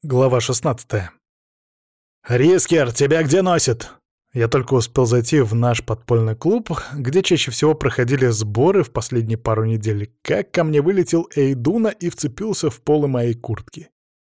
Глава 16. «Рискер, тебя где носит?» Я только успел зайти в наш подпольный клуб, где чаще всего проходили сборы в последние пару недель, как ко мне вылетел Эйдуна и вцепился в полы моей куртки.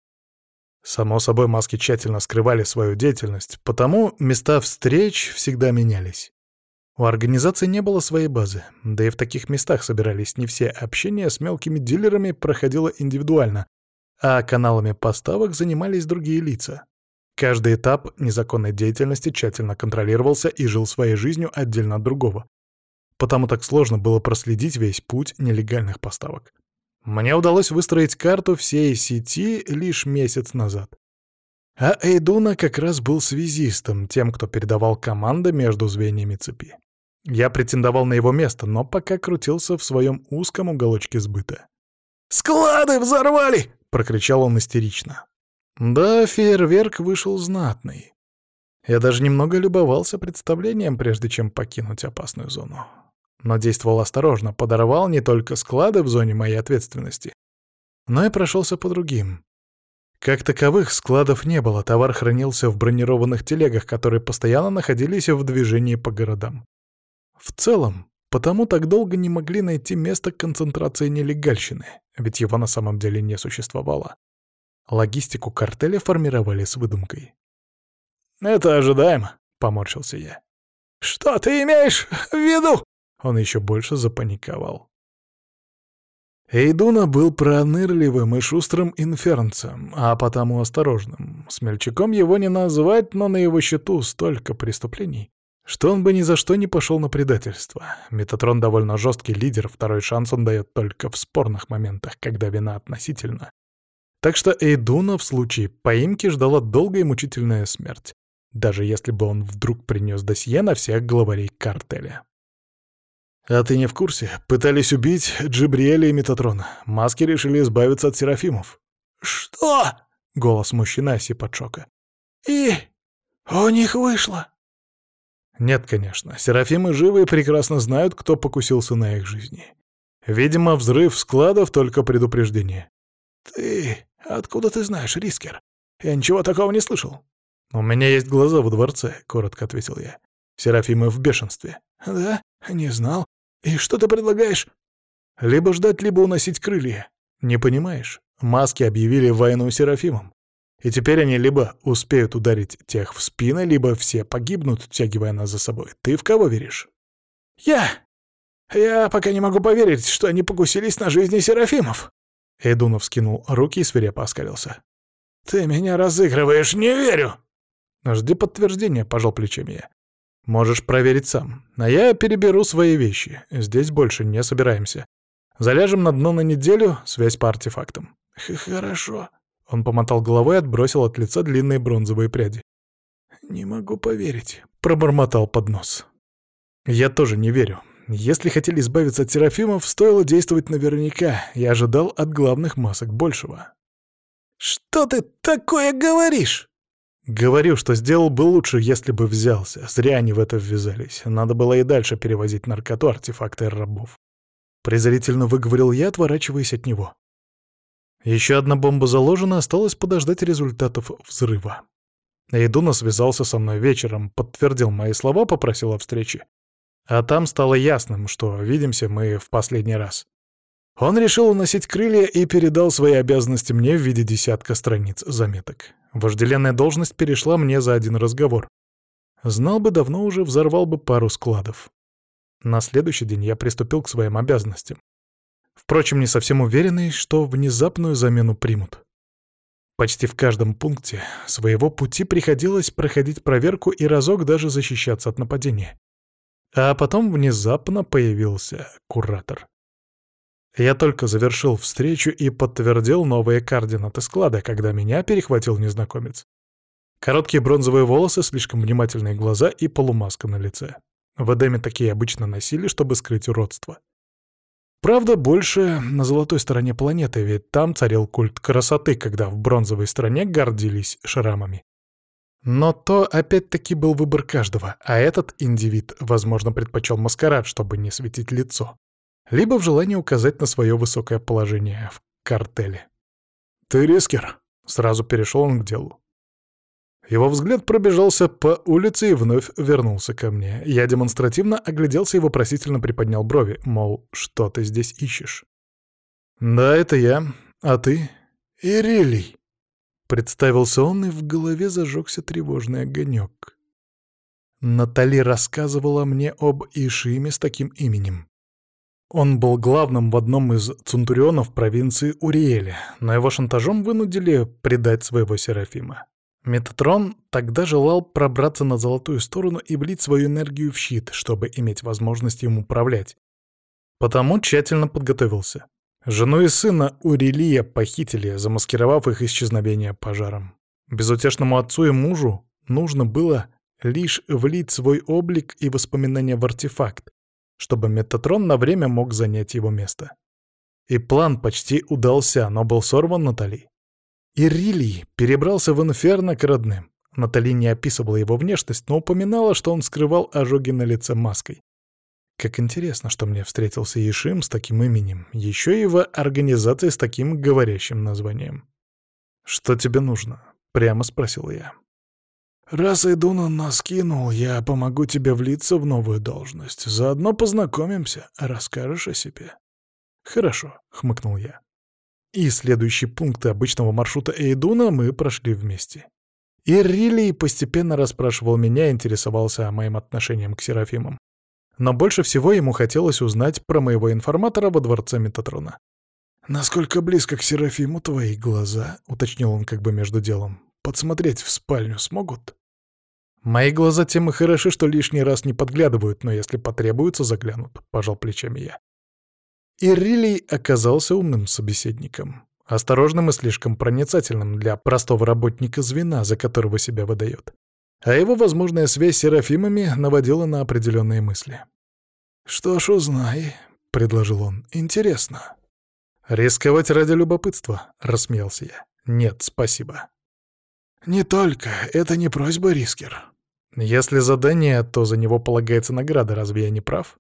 Само собой, маски тщательно скрывали свою деятельность, потому места встреч всегда менялись. У организации не было своей базы, да и в таких местах собирались не все. Общение с мелкими дилерами проходило индивидуально, а каналами поставок занимались другие лица. Каждый этап незаконной деятельности тщательно контролировался и жил своей жизнью отдельно от другого. Потому так сложно было проследить весь путь нелегальных поставок. Мне удалось выстроить карту всей сети лишь месяц назад. А Эйдуна как раз был связистом, тем, кто передавал команды между звеньями цепи. Я претендовал на его место, но пока крутился в своем узком уголочке сбыта. «Склады взорвали!» — прокричал он истерично. Да, фейерверк вышел знатный. Я даже немного любовался представлением, прежде чем покинуть опасную зону. Но действовал осторожно, подорвал не только склады в зоне моей ответственности, но и прошелся по другим. Как таковых складов не было, товар хранился в бронированных телегах, которые постоянно находились в движении по городам. В целом, потому так долго не могли найти место концентрации нелегальщины, ведь его на самом деле не существовало. Логистику картеля формировали с выдумкой. «Это ожидаемо», — поморщился я. «Что ты имеешь в виду?» Он еще больше запаниковал. Эйдуна был пронырливым и шустрым инфернцем, а потому осторожным. Смельчаком его не назвать, но на его счету столько преступлений, что он бы ни за что не пошел на предательство. Метатрон довольно жесткий лидер, второй шанс он дает только в спорных моментах, когда вина относительна. Так что Эйдуна в случае поимки ждала долгая и мучительная смерть, даже если бы он вдруг принес досье на всех главарей картеля. «А ты не в курсе? Пытались убить Джибриэля и Метатрона. Маски решили избавиться от Серафимов». «Что?» — голос мужчины осип от шока. «И у них вышло?» Нет, конечно. Серафимы живы и прекрасно знают, кто покусился на их жизни. Видимо, взрыв складов — только предупреждение. Откуда ты знаешь, Рискер? Я ничего такого не слышал». «У меня есть глаза во дворце», — коротко ответил я. «Серафимы в бешенстве». «Да? Не знал. И что ты предлагаешь?» «Либо ждать, либо уносить крылья. Не понимаешь? Маски объявили войну Серафимам. И теперь они либо успеют ударить тех в спины, либо все погибнут, втягивая нас за собой. Ты в кого веришь?» Я пока не могу поверить, что они покусились на жизни Серафимов». Эйдунов скинул руки и свирепо оскалился. «Ты меня разыгрываешь, не верю!» «Жди подтверждения», — пожал плечами я. «Можешь проверить сам. А я переберу свои вещи. Здесь больше не собираемся. Заляжем на дно на неделю, связь по артефактам». «Хорошо». Он помотал головой и отбросил от лица длинные бронзовые пряди. «Не могу поверить», — пробормотал под нос. «Я тоже не верю. Если хотели избавиться от Серафимов, стоило действовать наверняка. Я ожидал от главных масок большего». «Что ты такое говоришь?» «Говорю, что сделал бы лучше, если бы взялся. Зря они в это ввязались. Надо было и дальше перевозить наркоту, артефакты и рабов». Презрительно выговорил я, отворачиваясь от него. Еще одна бомба заложена, осталось подождать результатов взрыва. Эйдуна связался со мной вечером, подтвердил мои слова, попросил о встрече. А там стало ясным, что видимся мы в последний раз. Он решил уносить крылья и передал свои обязанности мне в виде 10 страниц заметок. Вожделенная должность перешла мне за один разговор. Знал бы, давно уже взорвал бы пару складов. На следующий день я приступил к своим обязанностям. Впрочем, не совсем уверенный, что внезапную замену примут. Почти в каждом пункте своего пути приходилось проходить проверку и разок даже защищаться от нападения. А потом внезапно появился куратор. Я только завершил встречу и подтвердил новые координаты склада, когда меня перехватил незнакомец. Короткие бронзовые волосы, слишком внимательные глаза и полумаска на лице. В Эдеме такие обычно носили, чтобы скрыть уродство. Правда, больше на золотой стороне планеты, ведь там царил культ красоты, когда в бронзовой стране гордились шрамами. Но то опять-таки был выбор каждого, а этот индивид, возможно, предпочел маскарад, чтобы не светить лицо. Либо в желании указать на свое высокое положение в картеле. «Ты Рискер?» Сразу перешел он к делу. Его взгляд пробежался по улице и вновь вернулся ко мне. Я демонстративно огляделся и вопросительно приподнял брови, мол, что ты здесь ищешь? «Да, это я. А ты?» «Ирилий», — представился он, и в голове зажегся тревожный огонек. Натали рассказывала мне об Ишиме с таким именем. Он был главным в одном из центурионов провинции Уриэля, но его шантажом вынудили предать своего Серафима. Метатрон тогда желал пробраться на золотую сторону и влить свою энергию в щит, чтобы иметь возможность им управлять. Потому тщательно подготовился. Жену и сына Урилия похитили, замаскировав их исчезновение пожаром. Безутешному отцу и мужу нужно было лишь влить свой облик и воспоминания в артефакт, чтобы Метатрон на время мог занять его место. И план почти удался, но был сорван Натали. Ирилий перебрался в Инферно к родным. Натали не описывала его внешность, но упоминала, что он скрывал ожоги на лице маской. Как интересно, что мне встретился Ишим с таким именем, еще и в организации с таким говорящим названием. «Что тебе нужно?» — прямо спросил я. «Раз Эйдуна нас кинул, я помогу тебе влиться в новую должность. Заодно познакомимся, расскажешь о себе». «Хорошо», — хмыкнул я. И следующие пункты обычного маршрута Эйдуна мы прошли вместе. Ирилий постепенно расспрашивал меня и интересовался о моим отношениям к Серафимам. Но больше всего ему хотелось узнать про моего информатора во дворце Метатрона. «Насколько близко к Серафиму твои глаза?» — уточнил он как бы между делом. «Подсмотреть в спальню смогут?» «Мои глаза тем и хороши, что лишний раз не подглядывают, но если потребуется, заглянут», — пожал плечами я. Ирилий оказался умным собеседником, осторожным и слишком проницательным для простого работника звена, за которого себя выдает. А его возможная связь с Серафимами наводила на определенные мысли. «Что ж, узнай», — предложил он, — «интересно». «Рисковать ради любопытства», — рассмеялся я. «Нет, спасибо». «Не только. Это не просьба, Рискер». «Если задание, то за него полагается награда, разве я не прав?»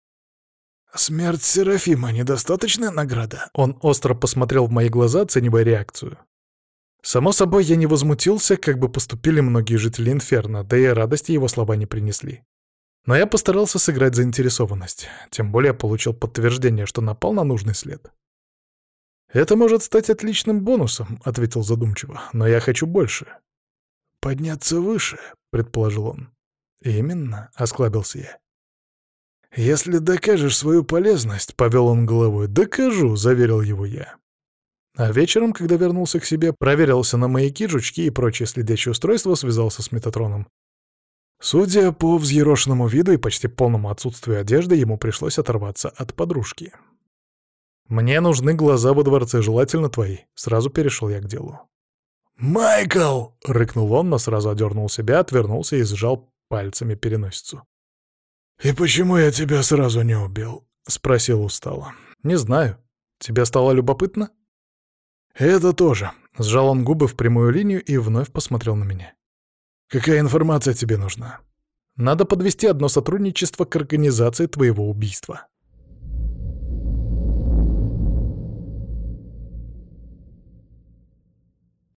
«Смерть Серафима — недостаточная награда?» Он остро посмотрел в мои глаза, оценивая реакцию. Само собой, я не возмутился, как бы поступили многие жители Инферно, да и радости его слова не принесли. Но я постарался сыграть заинтересованность, тем более получил подтверждение, что напал на нужный след. «Это может стать отличным бонусом», — ответил задумчиво, — «но я хочу больше». «Подняться выше», — предположил он. «Именно», — осклабился я. «Если докажешь свою полезность», — повел он головой. «Докажу», — заверил его я. А вечером, когда вернулся к себе, проверился на маяки, жучки и прочие следящие устройства, связался с Метатроном. Судя по взъерошенному виду и почти полному отсутствию одежды, ему пришлось оторваться от подружки. «Мне нужны глаза во дворце, желательно твои», — сразу перешел я к делу. «Майкл!» — рыкнул он, но сразу одернул себя, отвернулся и сжал пальцами переносицу. «И почему я тебя сразу не убил?» — спросил устало. «Не знаю. Тебе стало любопытно?» «Это тоже», — сжал он губы в прямую линию и вновь посмотрел на меня. «Какая информация тебе нужна?» «Надо подвести одно сотрудничество к организации твоего убийства».